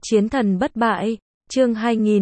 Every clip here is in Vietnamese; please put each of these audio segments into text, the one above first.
Chiến thần bất bại, chương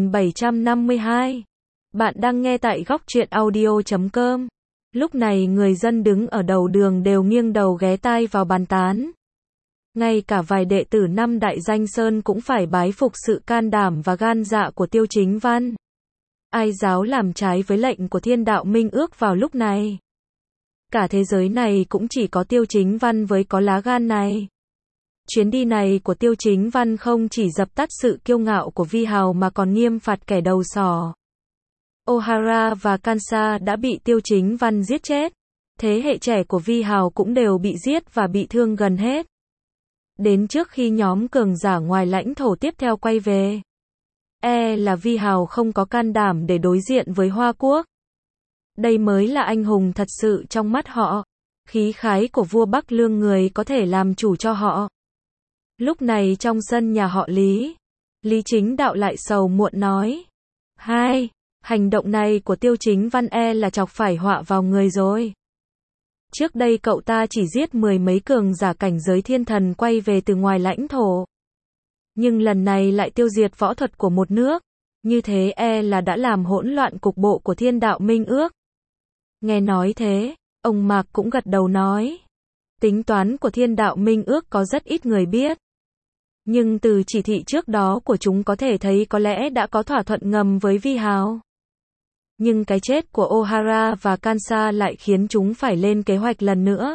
2752. Bạn đang nghe tại góc truyện audio.com. Lúc này người dân đứng ở đầu đường đều nghiêng đầu ghé tai vào bàn tán. Ngay cả vài đệ tử năm Đại Danh Sơn cũng phải bái phục sự can đảm và gan dạ của Tiêu Chính Văn. Ai dám làm trái với lệnh của Thiên Đạo Minh Ước vào lúc này? Cả thế giới này cũng chỉ có Tiêu Chính Văn với có lá gan này. Chuyến đi này của Tiêu Chính Văn không chỉ dập tắt sự kiêu ngạo của Vi Hào mà còn nghiêm phạt kẻ đầu sỏ. Ohara và Kansa đã bị Tiêu Chính Văn giết chết. Thế hệ trẻ của Vi Hào cũng đều bị giết và bị thương gần hết. Đến trước khi nhóm cường giả ngoài lãnh thổ tiếp theo quay về, là Vi Hào không có can đảm để đối diện với Hoa Quốc. Đây mới là anh hùng thật sự trong mắt họ. Khí khái của vua Bắc Lương người có thể làm chủ cho họ. Lúc này trong sân nhà họ Lý Chính Đạo lại sầu muộn nói. Hành động này của Tiêu Chính Văn là chọc phải họa vào người rồi. Trước đây cậu ta chỉ giết 10 mấy cường giả cảnh giới thiên thần quay về từ ngoài lãnh thổ. Nhưng lần này lại tiêu diệt võ thuật của một nước. Như thế là đã làm hỗn loạn cục bộ của Thiên Đạo Minh Ước. Nghe nói thế, ông Mạc cũng gật đầu nói. Tính toán của Thiên Đạo Minh Ước có rất ít người biết. Nhưng từ chỉ thị trước đó của chúng có thể thấy có lẽ đã có thỏa thuận ngầm với Vi Hào. Nhưng cái chết của Ohara và Kansa lại khiến chúng phải lên kế hoạch lần nữa.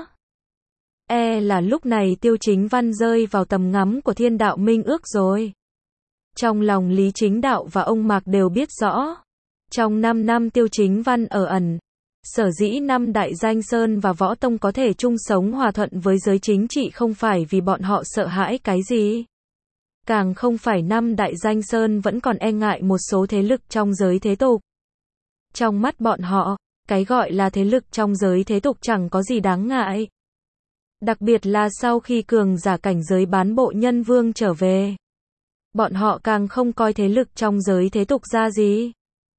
Là lúc này Tiêu Chính Văn rơi vào tầm ngắm của Thiên Đạo Minh Ước rồi. Trong lòng Lý Chính Đạo và ông Mạc đều biết rõ. Trong 5 năm Tiêu Chính Văn ở ẩn, sở dĩ năm Đại Danh Sơn và Võ Tông có thể chung sống hòa thuận với giới chính trị không phải vì bọn họ sợ hãi cái gì. Càng không phải năm Đại Danh Sơn vẫn còn e ngại một số thế lực trong giới thế tục. Trong mắt bọn họ, cái gọi là thế lực trong giới thế tục chẳng có gì đáng ngại. Đặc biệt là sau khi cường giả cảnh giới bán bộ nhân vương trở về. Bọn họ càng không coi thế lực trong giới thế tục ra gì.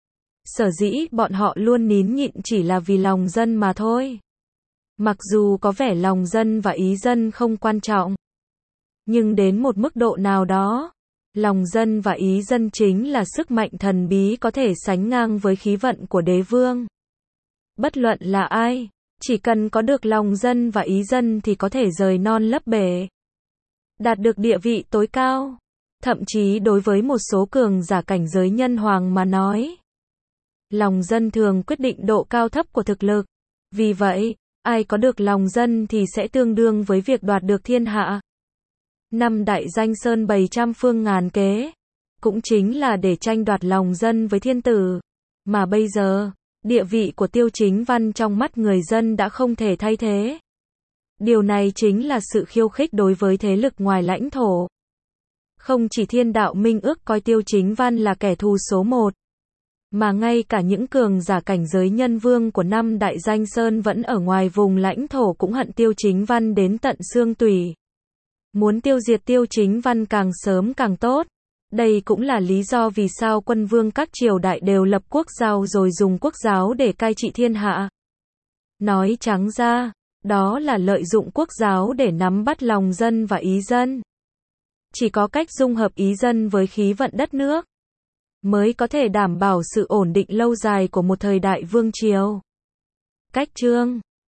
Sở dĩ bọn họ luôn nín nhịn chỉ là vì lòng dân mà thôi. Mặc dù có vẻ lòng dân và ý dân không quan trọng. Nhưng đến một mức độ nào đó, lòng dân và ý dân chính là sức mạnh thần bí có thể sánh ngang với khí vận của đế vương. Bất luận là ai, chỉ cần có được lòng dân và ý dân thì có thể rời non lấp bể. Đạt được địa vị tối cao. Thậm chí đối với một số cường giả cảnh giới nhân hoàng mà nói. Lòng dân thường quyết định độ cao thấp của thực lực. Vì vậy, ai có được lòng dân thì sẽ tương đương với việc đoạt được thiên hạ. Năm Đại Danh Sơn bày trăm phương ngàn kế. Cũng chính là để tranh đoạt lòng dân với thiên tử. Mà bây giờ, địa vị của Tiêu Chính Văn trong mắt người dân đã không thể thay thế. Điều này chính là sự khiêu khích đối với thế lực ngoài lãnh thổ. Không chỉ Thiên Đạo Minh Ước coi Tiêu Chính Văn là kẻ thù số 1. Mà ngay cả những cường giả cảnh giới nhân vương của năm Đại Danh Sơn vẫn ở ngoài vùng lãnh thổ cũng hận Tiêu Chính Văn đến tận xương tủy. Muốn tiêu diệt Tiêu Chính Văn càng sớm càng tốt. Đây cũng là lý do vì sao quân vương các triều đại đều lập quốc giáo rồi dùng quốc giáo để cai trị thiên hạ. Nói trắng ra, đó là lợi dụng quốc giáo để nắm bắt lòng dân và ý dân. Chỉ có cách dung hợp ý dân với khí vận đất nước, mới có thể đảm bảo sự ổn định lâu dài của một thời đại vương triều. Cách chương